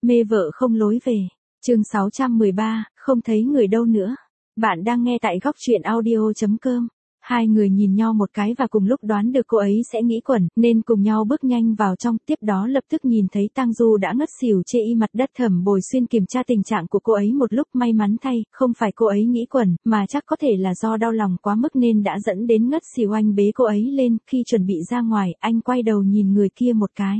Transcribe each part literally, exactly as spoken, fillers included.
Mê vợ không lối về. Chương sáu trăm mười ba, không thấy người đâu nữa. Bạn đang nghe tại góc truyện audio chấm com. Hai người nhìn nhau một cái và cùng lúc đoán được cô ấy sẽ nghĩ quẩn, nên cùng nhau bước nhanh vào trong, tiếp đó lập tức nhìn thấy Tang Du đã ngất xỉu chê y mặt đất. Thẩm Bồi Xuyên kiểm tra tình trạng của cô ấy một lúc, may mắn thay, không phải cô ấy nghĩ quẩn, mà chắc có thể là do đau lòng quá mức nên đã dẫn đến ngất xỉu. Anh bế cô ấy lên, khi chuẩn bị ra ngoài, anh quay đầu nhìn người kia một cái.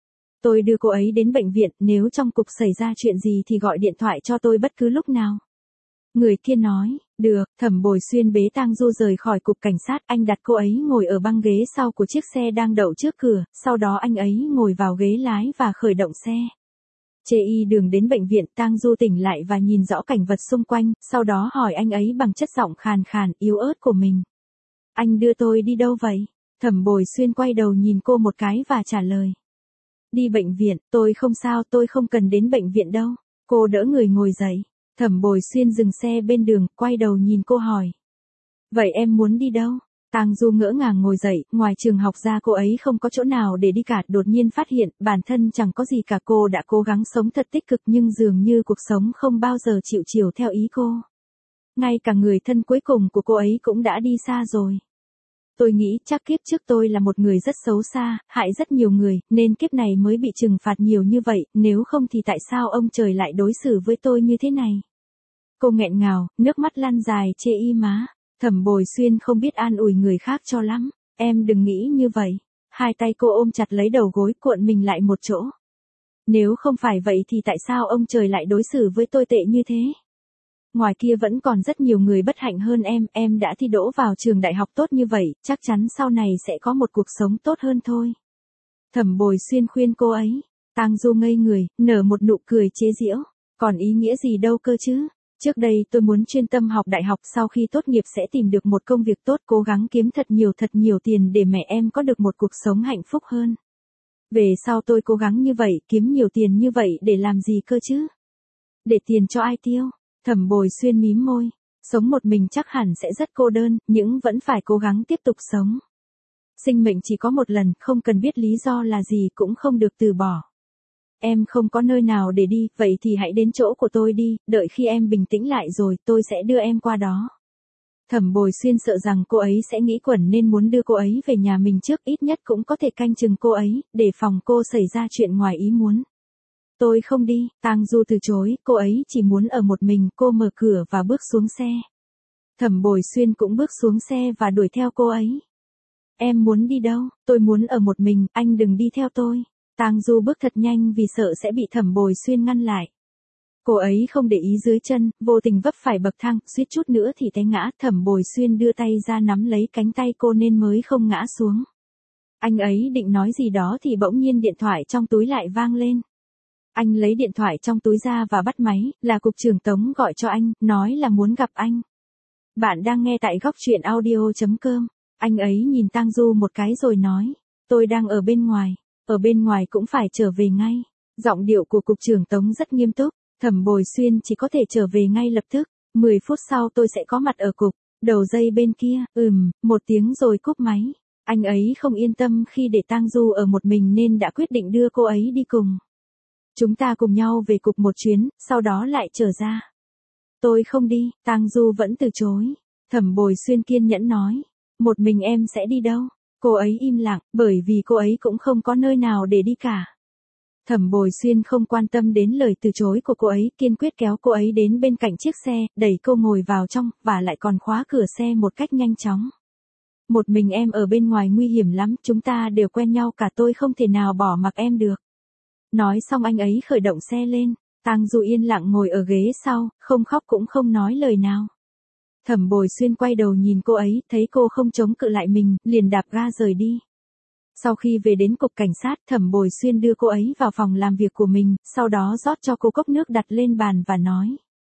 Tôi đưa cô ấy đến bệnh viện, nếu trong cục xảy ra chuyện gì thì gọi điện thoại cho tôi bất cứ lúc nào. Người kia nói, được. Thẩm Bồi Xuyên bế Tang Du rời khỏi cục cảnh sát, anh đặt cô ấy ngồi ở băng ghế sau của chiếc xe đang đậu trước cửa, sau đó anh ấy ngồi vào ghế lái và khởi động xe. Trên y đường đến bệnh viện, Tang Du tỉnh lại và nhìn rõ cảnh vật xung quanh, sau đó hỏi anh ấy bằng chất giọng khàn khàn, yếu ớt của mình. Anh đưa tôi đi đâu vậy? Thẩm Bồi Xuyên quay đầu nhìn cô một cái và trả lời. Đi bệnh viện, tôi không sao, tôi không cần đến bệnh viện đâu. Cô đỡ người ngồi dậy. Thẩm Bồi Xuyên dừng xe bên đường, quay đầu nhìn cô hỏi. Vậy em muốn đi đâu? Tang Du ngỡ ngàng ngồi dậy, ngoài trường học ra cô ấy không có chỗ nào để đi cả, đột nhiên phát hiện bản thân chẳng có gì cả. Cô đã cố gắng sống thật tích cực nhưng dường như cuộc sống không bao giờ chịu chiều theo ý cô. Ngay cả người thân cuối cùng của cô ấy cũng đã đi xa rồi. Tôi nghĩ chắc kiếp trước tôi là một người rất xấu xa, hại rất nhiều người, nên kiếp này mới bị trừng phạt nhiều như vậy, nếu không thì tại sao ông trời lại đối xử với tôi như thế này? Cô nghẹn ngào, nước mắt lăn dài chê y má. Thẩm Bồi Xuyên không biết an ủi người khác cho lắm. Em đừng nghĩ như vậy. Hai tay cô ôm chặt lấy đầu gối, cuộn mình lại một chỗ. Nếu không phải vậy thì tại sao ông trời lại đối xử với tôi tệ như thế? Ngoài kia vẫn còn rất nhiều người bất hạnh hơn em, em đã thi đỗ vào trường đại học tốt như vậy, chắc chắn sau này sẽ có một cuộc sống tốt hơn thôi. Thẩm Bồi Xuyên khuyên cô ấy. Tang Du ngây người, nở một nụ cười chế giễu. Còn ý nghĩa gì đâu cơ chứ? Trước đây tôi muốn chuyên tâm học đại học, sau khi tốt nghiệp sẽ tìm được một công việc tốt, cố gắng kiếm thật nhiều thật nhiều tiền để mẹ em có được một cuộc sống hạnh phúc hơn. Về sau tôi cố gắng như vậy, kiếm nhiều tiền như vậy để làm gì cơ chứ? Để tiền cho ai tiêu? Thẩm Bồi Xuyên mím môi. Sống một mình chắc hẳn sẽ rất cô đơn, nhưng vẫn phải cố gắng tiếp tục sống. Sinh mệnh chỉ có một lần, không cần biết lý do là gì cũng không được từ bỏ. Em không có nơi nào để đi, vậy thì hãy đến chỗ của tôi đi, đợi khi em bình tĩnh lại rồi, tôi sẽ đưa em qua đó. Thẩm Bồi Xuyên sợ rằng cô ấy sẽ nghĩ quẩn nên muốn đưa cô ấy về nhà mình trước, ít nhất cũng có thể canh chừng cô ấy, để phòng cô xảy ra chuyện ngoài ý muốn. Tôi không đi, Tang Du từ chối, cô ấy chỉ muốn ở một mình. Cô mở cửa và bước xuống xe. Thẩm Bồi Xuyên cũng bước xuống xe và đuổi theo cô ấy. Em muốn đi đâu? Tôi muốn ở một mình, anh đừng đi theo tôi. Tang Du bước thật nhanh vì sợ sẽ bị Thẩm Bồi Xuyên ngăn lại. Cô ấy không để ý dưới chân, vô tình vấp phải bậc thang, suýt chút nữa thì té ngã. Thẩm Bồi Xuyên đưa tay ra nắm lấy cánh tay cô nên mới không ngã xuống. Anh ấy định nói gì đó thì bỗng nhiên điện thoại trong túi lại vang lên. Anh lấy điện thoại trong túi ra và bắt máy, là cục trưởng Tống gọi cho anh, nói là muốn gặp anh. Bạn đang nghe tại góc truyện audio chấm com. Anh ấy nhìn Tang Du một cái rồi nói, tôi đang ở bên ngoài, ở bên ngoài cũng phải trở về ngay. Giọng điệu của cục trưởng Tống rất nghiêm túc. Thẩm Bồi Xuyên chỉ có thể trở về ngay lập tức. mười phút sau tôi sẽ có mặt ở cục. Đầu dây bên kia, ừm, một tiếng rồi cúp máy. Anh ấy không yên tâm khi để Tang Du ở một mình nên đã quyết định đưa cô ấy đi cùng. Chúng ta cùng nhau về cục một chuyến, sau đó lại trở ra. Tôi không đi, Tang Du vẫn từ chối. Thẩm Bồi Xuyên kiên nhẫn nói. Một mình em sẽ đi đâu? Cô ấy im lặng, bởi vì cô ấy cũng không có nơi nào để đi cả. Thẩm Bồi Xuyên không quan tâm đến lời từ chối của cô ấy, kiên quyết kéo cô ấy đến bên cạnh chiếc xe, đẩy cô ngồi vào trong, và lại còn khóa cửa xe một cách nhanh chóng. Một mình em ở bên ngoài nguy hiểm lắm, chúng ta đều quen nhau cả, tôi không thể nào bỏ mặc em được. Nói xong anh ấy khởi động xe lên. Tang Du yên lặng ngồi ở ghế sau, không khóc cũng không nói lời nào. Thẩm Bồi Xuyên quay đầu nhìn cô ấy, thấy cô không chống cự lại mình, liền đạp ga rời đi. Sau khi về đến cục cảnh sát, Thẩm Bồi Xuyên đưa cô ấy vào phòng làm việc của mình, sau đó rót cho cô cốc nước đặt lên bàn và nói.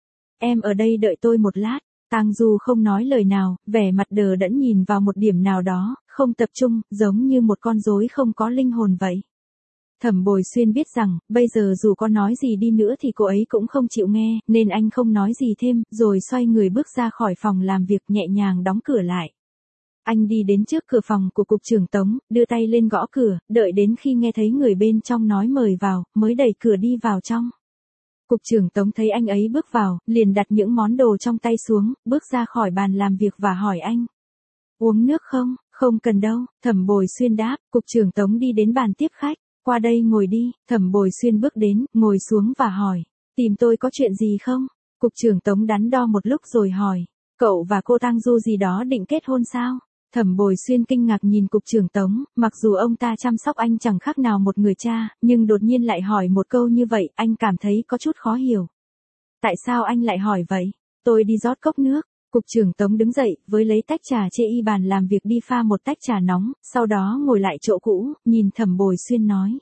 Em ở đây đợi tôi một lát. Tang Du không nói lời nào, vẻ mặt đờ đẫn nhìn vào một điểm nào đó, không tập trung, giống như một con rối không có linh hồn vậy. Thẩm Bồi Xuyên biết rằng, bây giờ dù có nói gì đi nữa thì cô ấy cũng không chịu nghe, nên anh không nói gì thêm, rồi xoay người bước ra khỏi phòng làm việc, nhẹ nhàng đóng cửa lại. Anh đi đến trước cửa phòng của cục trưởng Tống, đưa tay lên gõ cửa, đợi đến khi nghe thấy người bên trong nói mời vào, mới đẩy cửa đi vào trong. Cục trưởng Tống thấy anh ấy bước vào, liền đặt những món đồ trong tay xuống, bước ra khỏi bàn làm việc và hỏi anh. Uống nước không? Không cần đâu, Thẩm Bồi Xuyên đáp. Cục trưởng Tống đi đến bàn tiếp khách. Qua đây ngồi đi. Thẩm Bồi Xuyên bước đến, ngồi xuống và hỏi. Tìm tôi có chuyện gì không? Cục trưởng Tống đắn đo một lúc rồi hỏi. Cậu và cô Tang Du gì đó định kết hôn sao? Thẩm Bồi Xuyên kinh ngạc nhìn cục trưởng Tống, mặc dù ông ta chăm sóc anh chẳng khác nào một người cha, nhưng đột nhiên lại hỏi một câu như vậy, anh cảm thấy có chút khó hiểu. Tại sao anh lại hỏi vậy? Tôi đi rót cốc nước. Cục trưởng Tống đứng dậy, với lấy tách trà chê y bàn làm việc đi pha một tách trà nóng, sau đó ngồi lại chỗ cũ, nhìn Thẩm Bồi Xuyên nói.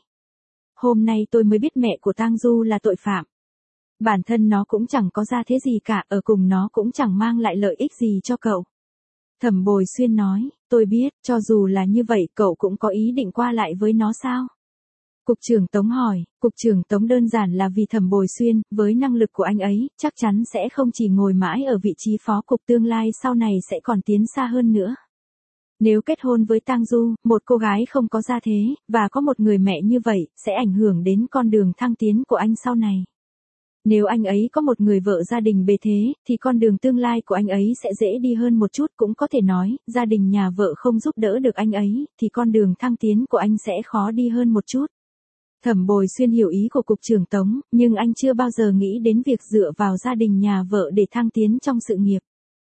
Hôm nay tôi mới biết mẹ của Tang Du là tội phạm. Bản thân nó cũng chẳng có ra thế gì cả, ở cùng nó cũng chẳng mang lại lợi ích gì cho cậu. Thẩm Bồi Xuyên nói, tôi biết, cho dù là như vậy cậu cũng có ý định qua lại với nó sao? Cục trưởng Tống hỏi, cục trưởng Tống đơn giản là vì Thẩm Bồi Xuyên, với năng lực của anh ấy, chắc chắn sẽ không chỉ ngồi mãi ở vị trí phó cục, tương lai sau này sẽ còn tiến xa hơn nữa. Nếu kết hôn với Tang Du, một cô gái không có gia thế, và có một người mẹ như vậy, sẽ ảnh hưởng đến con đường thăng tiến của anh sau này. Nếu anh ấy có một người vợ gia đình bề thế, thì con đường tương lai của anh ấy sẽ dễ đi hơn một chút, cũng có thể nói, gia đình nhà vợ không giúp đỡ được anh ấy, thì con đường thăng tiến của anh sẽ khó đi hơn một chút. Thẩm Bồi Xuyên hiểu ý của cục trưởng Tống, nhưng anh chưa bao giờ nghĩ đến việc dựa vào gia đình nhà vợ để thăng tiến trong sự nghiệp.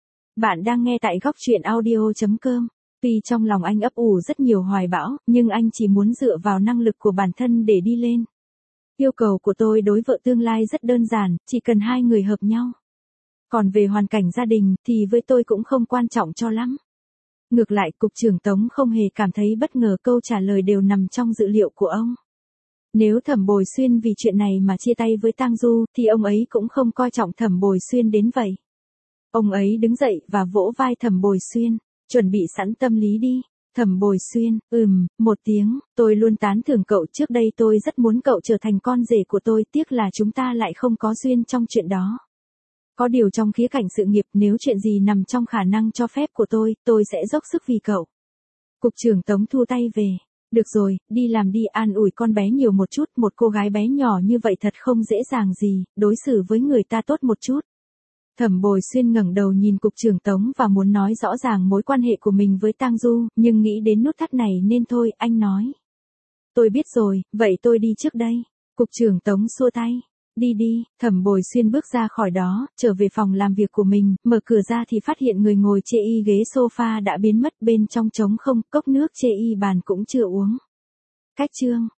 Bạn đang nghe tại góc truyện audio chấm com. Tuy trong lòng anh ấp ủ rất nhiều hoài bão, nhưng anh chỉ muốn dựa vào năng lực của bản thân để đi lên. Yêu cầu của tôi đối vợ tương lai rất đơn giản, chỉ cần hai người hợp nhau. Còn về hoàn cảnh gia đình, thì với tôi cũng không quan trọng cho lắm. Ngược lại, cục trưởng Tống không hề cảm thấy bất ngờ, câu trả lời đều nằm trong dự liệu của ông. Nếu Thẩm Bồi Xuyên vì chuyện này mà chia tay với Tang Du, thì ông ấy cũng không coi trọng Thẩm Bồi Xuyên đến vậy. Ông ấy đứng dậy và vỗ vai Thẩm Bồi Xuyên, chuẩn bị sẵn tâm lý đi. Thẩm Bồi Xuyên, ừm, một tiếng, tôi luôn tán thưởng cậu, trước đây tôi rất muốn cậu trở thành con rể của tôi, tiếc là chúng ta lại không có duyên trong chuyện đó. Có điều trong khía cạnh sự nghiệp, nếu chuyện gì nằm trong khả năng cho phép của tôi, tôi sẽ dốc sức vì cậu. Cục trưởng Tống thu tay về. Được rồi, đi làm đi, an ủi con bé nhiều một chút, một cô gái bé nhỏ như vậy thật không dễ dàng gì, đối xử với người ta tốt một chút. Thẩm Bồi Xuyên ngẩng đầu nhìn cục trưởng Tống và muốn nói rõ ràng mối quan hệ của mình với Tang Du, nhưng nghĩ đến nút thắt này nên thôi, anh nói. Tôi biết rồi, vậy tôi đi trước đây. Cục trưởng Tống xua tay. Đi đi, Thẩm Bồi Xuyên bước ra khỏi đó, trở về phòng làm việc của mình, mở cửa ra thì phát hiện người ngồi chê y ghế sofa đã biến mất, bên trong trống không, cốc nước chê y bàn cũng chưa uống. Cách chương.